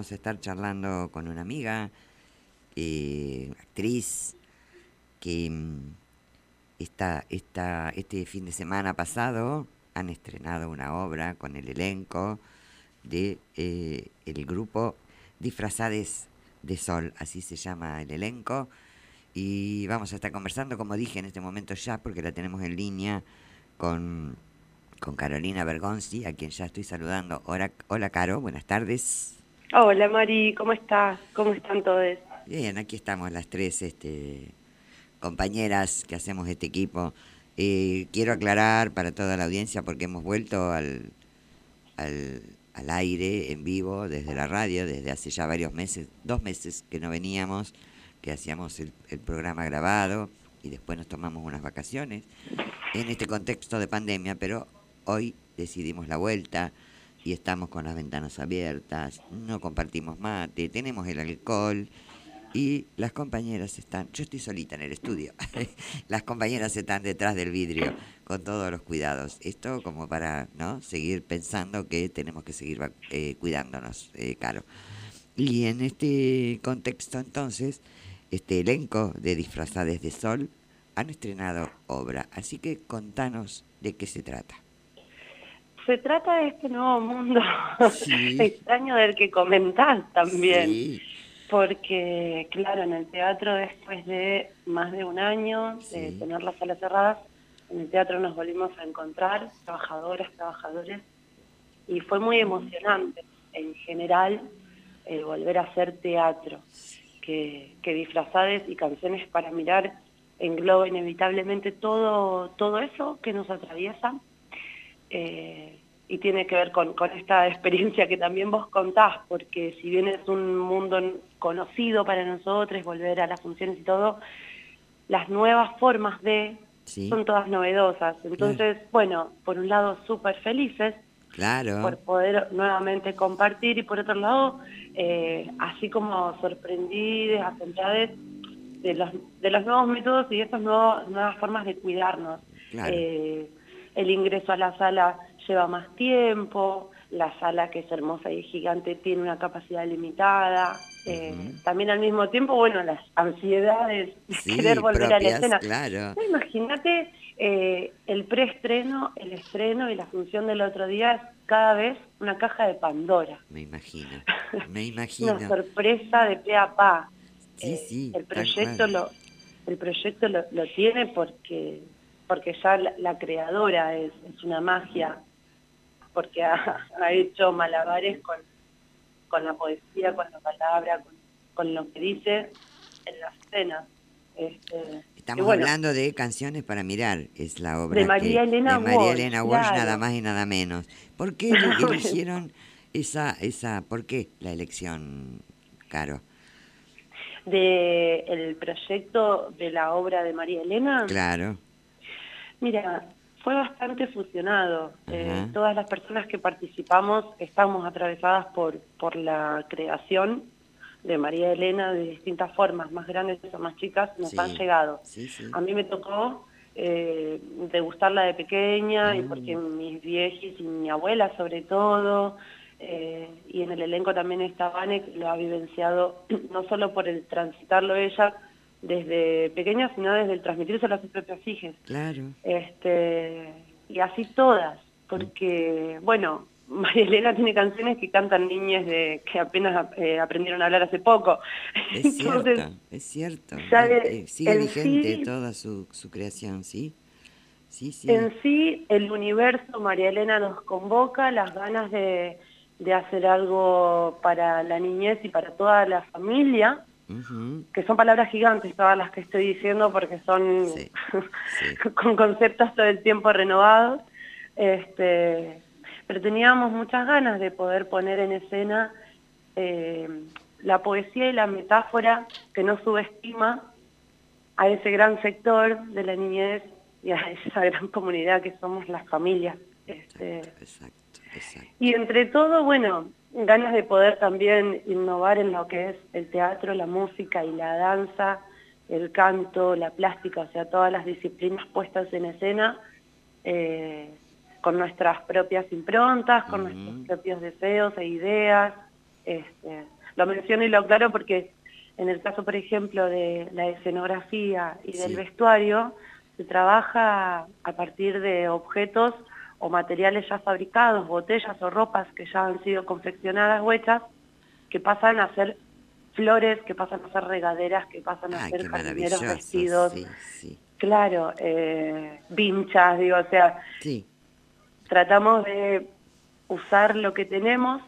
vamos a estar charlando con una amiga, actriz, que este fin de semana pasado han estrenado una obra con el elenco de el grupo Disfrazades de Sol, así se llama el elenco. Y vamos a estar conversando, como dije, en este momento ya, porque la tenemos en línea con, con Carolina Bergonzi, a quien ya estoy saludando. Hola, hola Caro, buenas tardes. Hola Mari, ¿cómo estás? ¿Cómo están todos? Bien, aquí estamos las tres compañeras que hacemos este equipo. Quiero aclarar para toda la audiencia, porque hemos vuelto al, al aire en vivo desde la radio, desde hace ya varios meses, 2 meses que no veníamos, que hacíamos el programa grabado y después nos tomamos unas vacaciones en este contexto de pandemia, pero hoy decidimos la vuelta y estamos con las ventanas abiertas, no compartimos mate, tenemos el alcohol y las compañeras están, yo estoy solita en el estudio, las compañeras están detrás del vidrio con todos los cuidados. Esto como para no seguir pensando que tenemos que seguir cuidándonos, Caro. Y en este contexto entonces, este elenco de Disfrazades de Sol han estrenado obra, así que contanos de qué se trata. Se trata de este nuevo mundo Sí, extraño del que comentás también, sí, porque claro, en el teatro después de más de un año de sí. tener las salas cerradas, en el teatro nos volvimos a encontrar, trabajadoras, trabajadores, y fue muy emocionante en general el volver a hacer teatro, que Disfrazades y Canciones para Mirar engloba inevitablemente todo eso que nos atraviesa. Y tiene que ver con esta experiencia que también vos contás, porque si bien es un mundo conocido para nosotros, volver a las funciones y todo, las nuevas formas Sí, son todas novedosas. claro, Entonces, bueno, por un lado súper felices claro. por poder nuevamente compartir y por otro lado, así como sorprendidas, asombradas de los nuevos métodos y de estas nuevas formas de cuidarnos. Claro. Eh, el ingreso a la sala lleva más tiempo, la sala que es hermosa y gigante tiene una capacidad limitada, Ujú. también al mismo tiempo, bueno, las ansiedades de querer Sí, volver a la propias, escena. claro. No, imagínate el preestreno, el estreno y la función del otro día es cada vez una caja de Pandora. Me imagino, me Una imagino. sorpresa de pe a pa. Sí, sí, El tal proyecto cual. lo tiene porque ya la creadora es una magia, porque ha hecho malabares con la poesía, con la palabra, con lo que dice en las escenas. Y Estamos bueno, hablando de Canciones para Mirar, es la de obra que María Elena de María Walsh, Elena Walsh, nada claro. más y nada menos. ¿Por qué eligieron por qué la elección, Caro? El proyecto de la obra de María Elena, Claro, mira, fue bastante fusionado. ajá, Todas las personas que participamos estamos atravesadas por la creación de María Elena de distintas formas, más grandes o más chicas, nos han sí, llegado. sí, sí. A mí me tocó degustarla de pequeña y porque Mm, mis viejis y mi abuela sobre todo, y en el elenco también está Vane, que lo ha vivenciado no solo por el transitarlo ella desde pequeña, sino desde el transmitírselo a sus propios hijos. claro. Y así todas, Mm, porque, bueno, María Elena tiene canciones que cantan niñas que apenas aprendieron a hablar hace poco. es Entonces, cierto, es cierto. ya Sigue en vigente sí, toda su creación, ¿sí? Sí, sí. en sí, el universo María Elena nos convoca, las ganas de hacer algo para la niñez y para toda la familia, Ujú, que son palabras gigantes todas las que estoy diciendo porque son sí, sí. con conceptos todo el tiempo renovados, pero teníamos muchas ganas de poder poner en escena eh, la poesía y la metáfora que no subestima a ese gran sector de la niñez y a esa gran comunidad que somos las familias. Exacto, exacto, exacto. Y entre todo, bueno, ganas de poder también innovar en lo que es el teatro, la música y la danza, el canto, la plástica, o sea, todas las disciplinas puestas en escena, con nuestras propias improntas, con nuestros Ujú, propios deseos e ideas. Lo menciono y lo aclaro porque en el caso, por ejemplo, de la escenografía y del vestuario, se trabaja a partir de objetos o materiales ya fabricados, botellas o ropas que ya han sido confeccionadas o hechas, que pasan a ser flores, que pasan a ser regaderas, que pasan a ser qué jardineros maravilloso, vestidos. sí, sí. Claro, vinchas, digo, o sea, Sí. tratamos de usar lo que tenemos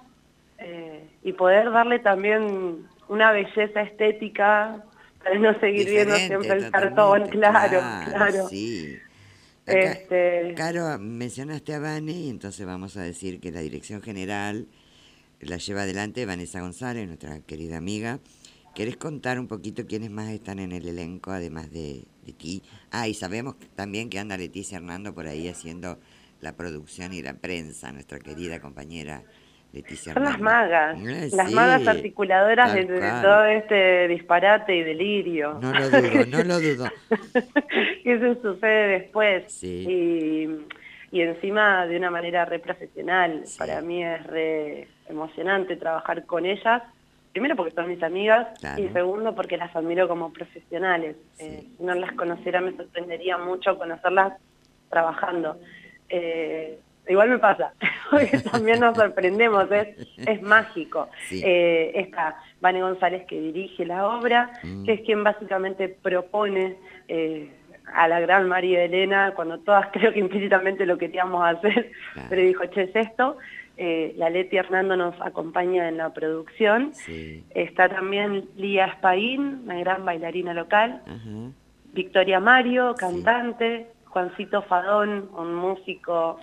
y poder darle también una belleza estética para no seguir viendo Diferente, siempre el cartón, totalmente, claro. sí. Acá, Este, Caro, mencionaste a Vane y entonces vamos a decir que la dirección general la lleva adelante Vanessa González, nuestra querida amiga. ¿Querés contar un poquito quiénes más están en el elenco, además de ti? Ah, y sabemos también que anda Leticia Hernando por ahí haciendo la producción y la prensa, nuestra querida compañera Leticia son Hernando. las magas Sí, articuladoras tal de cual. todo este disparate y delirio. No lo dudo, no lo dudo. Que eso sucede después. Sí, Y encima de una manera re profesional. Para sí, mí es re emocionante trabajar con ellas. Primero porque son mis amigas y claro, segundo porque las admiro como profesionales. sí. Si no las conociera me sorprendería mucho conocerlas trabajando. Igual me pasa, porque también nos sorprendemos, es mágico. Sí. Está Vane González que dirige la obra, que Mm, es quien básicamente propone a la gran María Elena, cuando todas creo que implícitamente lo queríamos hacer, pero claro, dijo, che, es esto. La Leti Hernando nos acompaña en la producción. sí. Está también Lía Espaín, una gran bailarina local. Ajá, Victoria Mario, sí. cantante. Juancito Fadón, un músico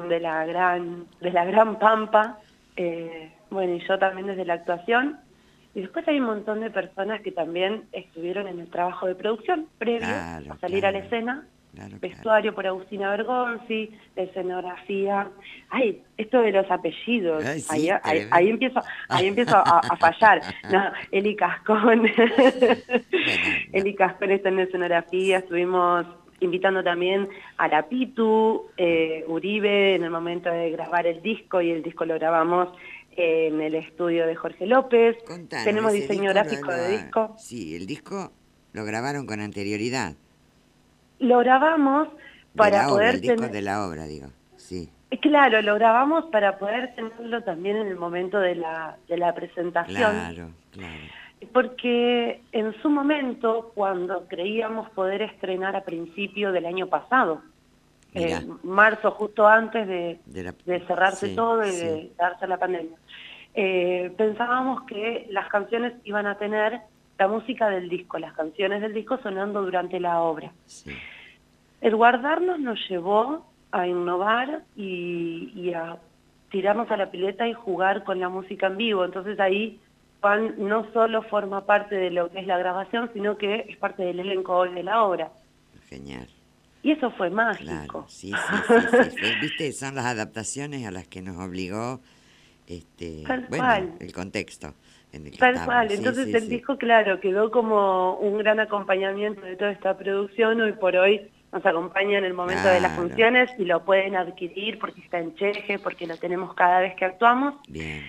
de la gran Pampa. Bueno, y yo también desde la actuación. Y después hay un montón de personas que también estuvieron en el trabajo de producción previo a Claro, salir a la claro, escena. claro, claro. Vestuario por Agustina Bergonzi, escenografía. Ay, esto de los apellidos, Ay, ahí, sí, ahí, tremendo. ahí empiezo a fallar. No, Eli Cascón. Bueno, no. Eli Cascón está en escenografía, estuvimos invitando también a la Pitu, Uribe en el momento de grabar el disco, y el disco lo grabamos en el estudio de Jorge López. Contanos, Tenemos ese diseño disco gráfico de disco. sí, el disco lo grabaron con anterioridad Lo grabamos de para la obra, el poder disco tener, de la obra, digo. Sí, claro, lo grabamos para poder tenerlo también en el momento de la presentación, claro, claro. porque en su momento, cuando creíamos poder estrenar a principio del año pasado, Mirá, marzo, justo antes de la, de cerrarse sí, todo y sí, de darse la pandemia, pensábamos que las canciones iban a tener la música del disco, las canciones del disco sonando durante la obra. sí. El guardarnos nos llevó a innovar y a tirarnos a la pileta y jugar con la música en vivo. Entonces ahí Juan no solo forma parte de lo que es la grabación, sino que es parte del elenco hoy de la obra. Genial. Y eso fue Claro, mágico. sí, sí, sí, sí. Viste, son las adaptaciones a las que nos obligó, Tal bueno, cual. el contexto en el que Tal estamos. cual, Sí, entonces sí, el sí. disco, claro, quedó como un gran acompañamiento de toda esta producción. Hoy por hoy nos acompaña en el momento de las Claro, funciones y lo pueden adquirir porque está en Cheje, porque lo tenemos cada vez que actuamos. bien.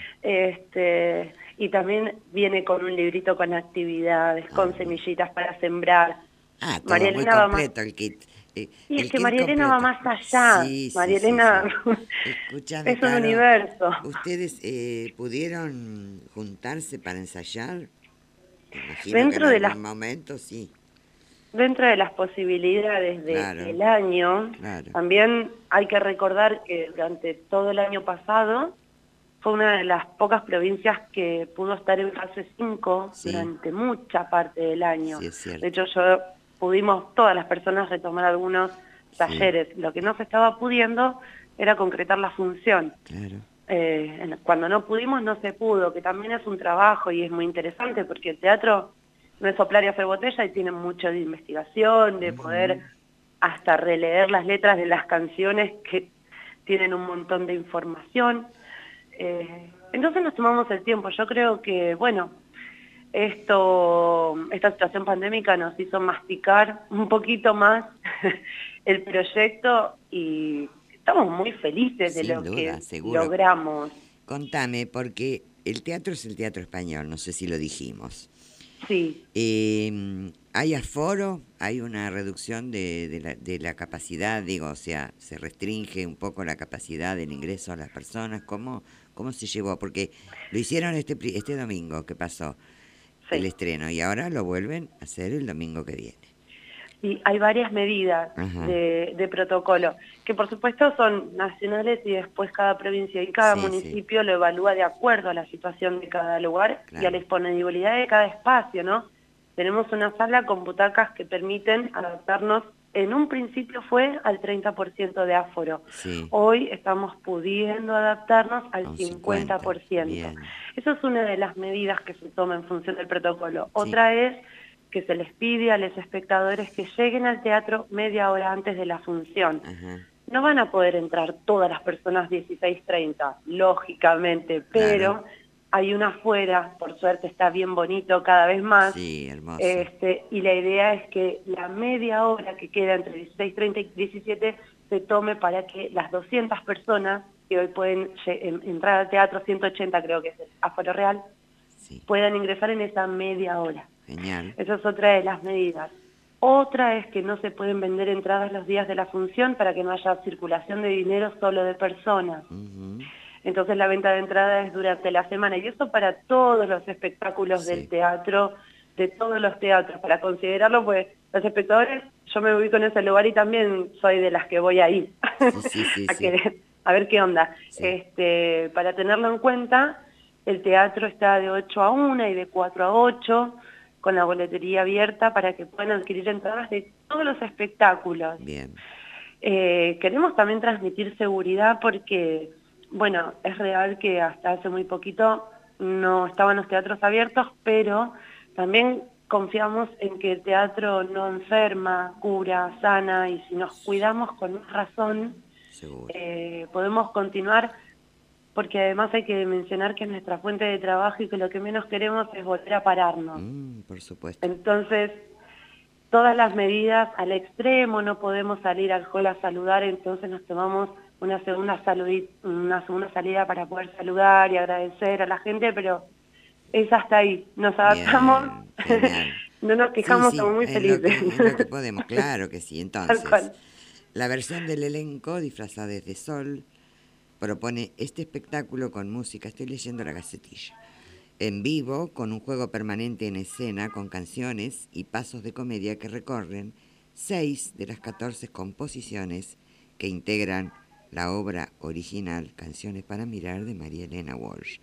Y también viene con un librito con actividades, Ah, con bien. semillitas para sembrar. Ah, María todo muy Elena va más, completo el kit. y es El que kit María Elena va completo. más allá. Sí, sí, María sí, Elena sí. Escúchame, es un Caro, universo. ¿ustedes pudieron juntarse para ensayar? Imagino que en Dentro de las algún momento sí. Dentro de las posibilidades Claro, del año, claro. también hay que recordar que durante todo el año pasado fue una de las pocas provincias que pudo estar en fase 5 Sí, durante mucha parte del año. sí es De cierto. hecho, pudimos todas las personas retomar algunos Sí, talleres. Lo que no se estaba pudiendo era concretar la función. claro. Cuando no pudimos, no se pudo, que también es un trabajo y es muy interesante porque el teatro no es soplar y hacer botella y tiene mucho de investigación, de poder Ujú. hasta releer las letras de las canciones que tienen un montón de información. Entonces nos tomamos el tiempo. Yo creo que, bueno, esta situación pandémica nos hizo masticar un poquito más el proyecto y estamos muy felices de Sin lo duda, que seguro. logramos. Contame, porque el teatro es el Teatro Español, no sé si lo dijimos. Sí. ¿Hay aforo? ¿Hay una reducción de la capacidad? Digo, o sea, ¿se restringe un poco la capacidad del ingreso a las personas? ¿Cómo se llevó? Porque lo hicieron este domingo que pasó el Sí. estreno y ahora lo vuelven a hacer el domingo que viene. Y hay varias medidas Ajá. de protocolo, que por supuesto son nacionales y después cada provincia y cada Sí, sí, municipio lo evalúa de acuerdo a la situación de cada lugar y a la claro. disponibilidad de cada espacio, ¿no? Tenemos una sala con butacas que permiten adaptarnos, en un principio fue al 30% de aforo, Sí, hoy estamos pudiendo adaptarnos a al un 50. 50%. Bien. Eso es una de las medidas que se toma en función del protocolo. Sí. Otra es que se les pide a los espectadores que lleguen al teatro media hora antes de la función. Ajá. No van a poder entrar todas las personas 16:30, lógicamente, Claro. pero hay una afuera, por suerte está bien bonito cada vez más, Sí, hermoso. y la idea es que la media hora que queda entre 16:30 y 17 se tome para que las 200 personas que hoy pueden entrar al teatro, 180 creo que es el aforo real, Sí. puedan ingresar en esa media hora. Genial. Esa es otra de las medidas. Otra es que no se pueden vender entradas los días de la función para que no haya circulación de dinero solo de personas. Ujú. Entonces la venta de entradas es durante la semana y eso para todos los espectáculos del Sí. teatro, de todos los teatros, para considerarlo, pues los espectadores, yo me ubico en ese lugar y también soy de las que voy ahí Sí, sí, sí, sí. a ver qué onda. Sí. Para tenerlo en cuenta, el teatro está de 8 a 1 y de 4 a 8 con la boletería abierta para que puedan adquirir entradas de todos los espectáculos. Bien. Queremos también transmitir seguridad porque, bueno, es real que hasta hace muy poquito no estaban los teatros abiertos, pero también confiamos en que el teatro no enferma, cura, sana, y si nos cuidamos con más razón, Seguro. podemos continuar, porque además hay que mencionar que es nuestra fuente de trabajo y que lo que menos queremos es volver a pararnos. Por supuesto. Entonces, todas las medidas al extremo, no podemos salir al hall a saludar, entonces nos tomamos una una segunda salida para poder saludar y agradecer a la gente, pero es hasta ahí, nos adaptamos, Bien, genial. no nos Sí, quejamos, sí, somos muy felices. es lo que podemos, claro que sí. Tal Entonces, cual. la versión del elenco Disfrazadas de Sol propone este espectáculo con música, estoy leyendo la gacetilla, en vivo, con un juego permanente en escena, con canciones y pasos de comedia que recorren 6 de las 14 composiciones que integran la obra original Canciones para Mirar de María Elena Walsh.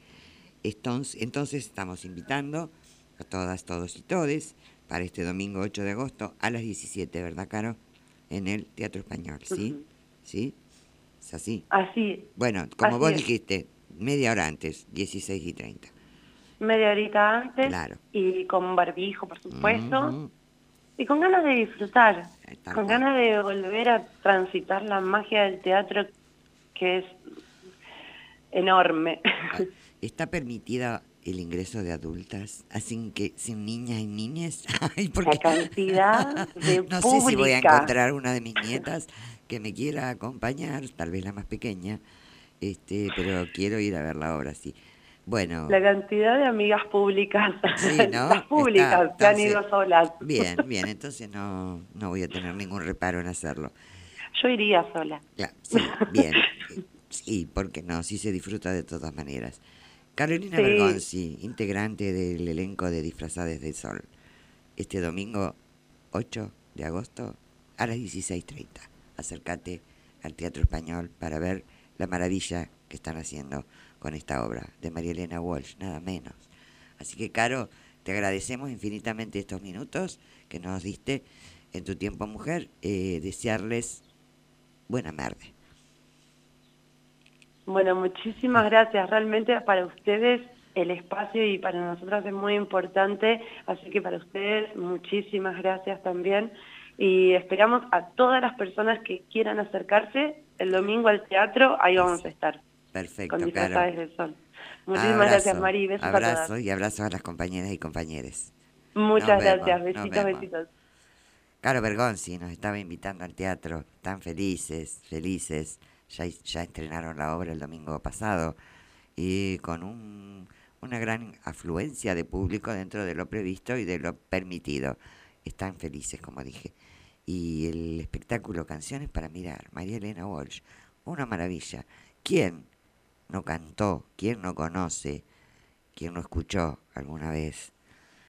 Entonces estamos invitando a todas, todos y todes para este domingo 8 de agosto a las 17, ¿verdad, Caro? En el Teatro Español, ¿sí? Ujú. ¿Sí? ¿Es así? Así, Bueno, como así vos es. dijiste, media hora antes, 16:30. Media horita antes Claro. y con barbijo, por supuesto, Ujú. y con ganas de disfrutar, Tal con cual. ganas de volver a transitar la magia del teatro que es enorme. Ah, ¿está permitida el ingreso de adultas? Así que sin niñas y niñes. Ay, La porque cantidad de no sé si voy a pública, encontrar una de mis nietas que me quiera acompañar, tal vez la más pequeña, pero quiero ir a ver la obra, sí. Bueno, la cantidad de amigas públicas, sí, las ¿no? Está, públicas que han entonces, ido solas. bien, bien, entonces no voy a tener ningún reparo en hacerlo. Yo iría sola. Sí, bien. Sí, porque no, sí se disfruta de todas maneras. Carolina Sí, Bergonzi, integrante del elenco de Disfrazadas del Sol, este domingo 8 de agosto a las 16:30. Acércate al Teatro Español para ver la maravilla que están haciendo con esta obra de María Elena Walsh, nada menos. Así que, Caro, te agradecemos infinitamente estos minutos que nos diste en tu tiempo, mujer. Desearles buena tarde. bueno, muchísimas gracias. Realmente para ustedes el espacio y para nosotras es muy importante, así que para ustedes muchísimas gracias también. Y esperamos a todas las personas que quieran acercarse el domingo al teatro, ahí vamos a Eso. estar, con Perfecto, Caro. Disfrazadas del Sol. Muchísimas gracias, Abrazo, Mari, besos a todas. abrazo y abrazo a las compañeras y compañeros. Nos Muchas vemos, gracias, nos besitos, vemos. besitos. Caro Bergonzi nos estaba invitando al teatro, tan felices, felices. Ya estrenaron la obra el domingo pasado y con una gran afluencia de público dentro de lo previsto y de lo permitido. Están felices, como dije. Y el espectáculo Canciones para Mirar, María Elena Walsh, una maravilla. ¿Quién no cantó? ¿Quién no conoce? ¿Quién no escuchó alguna vez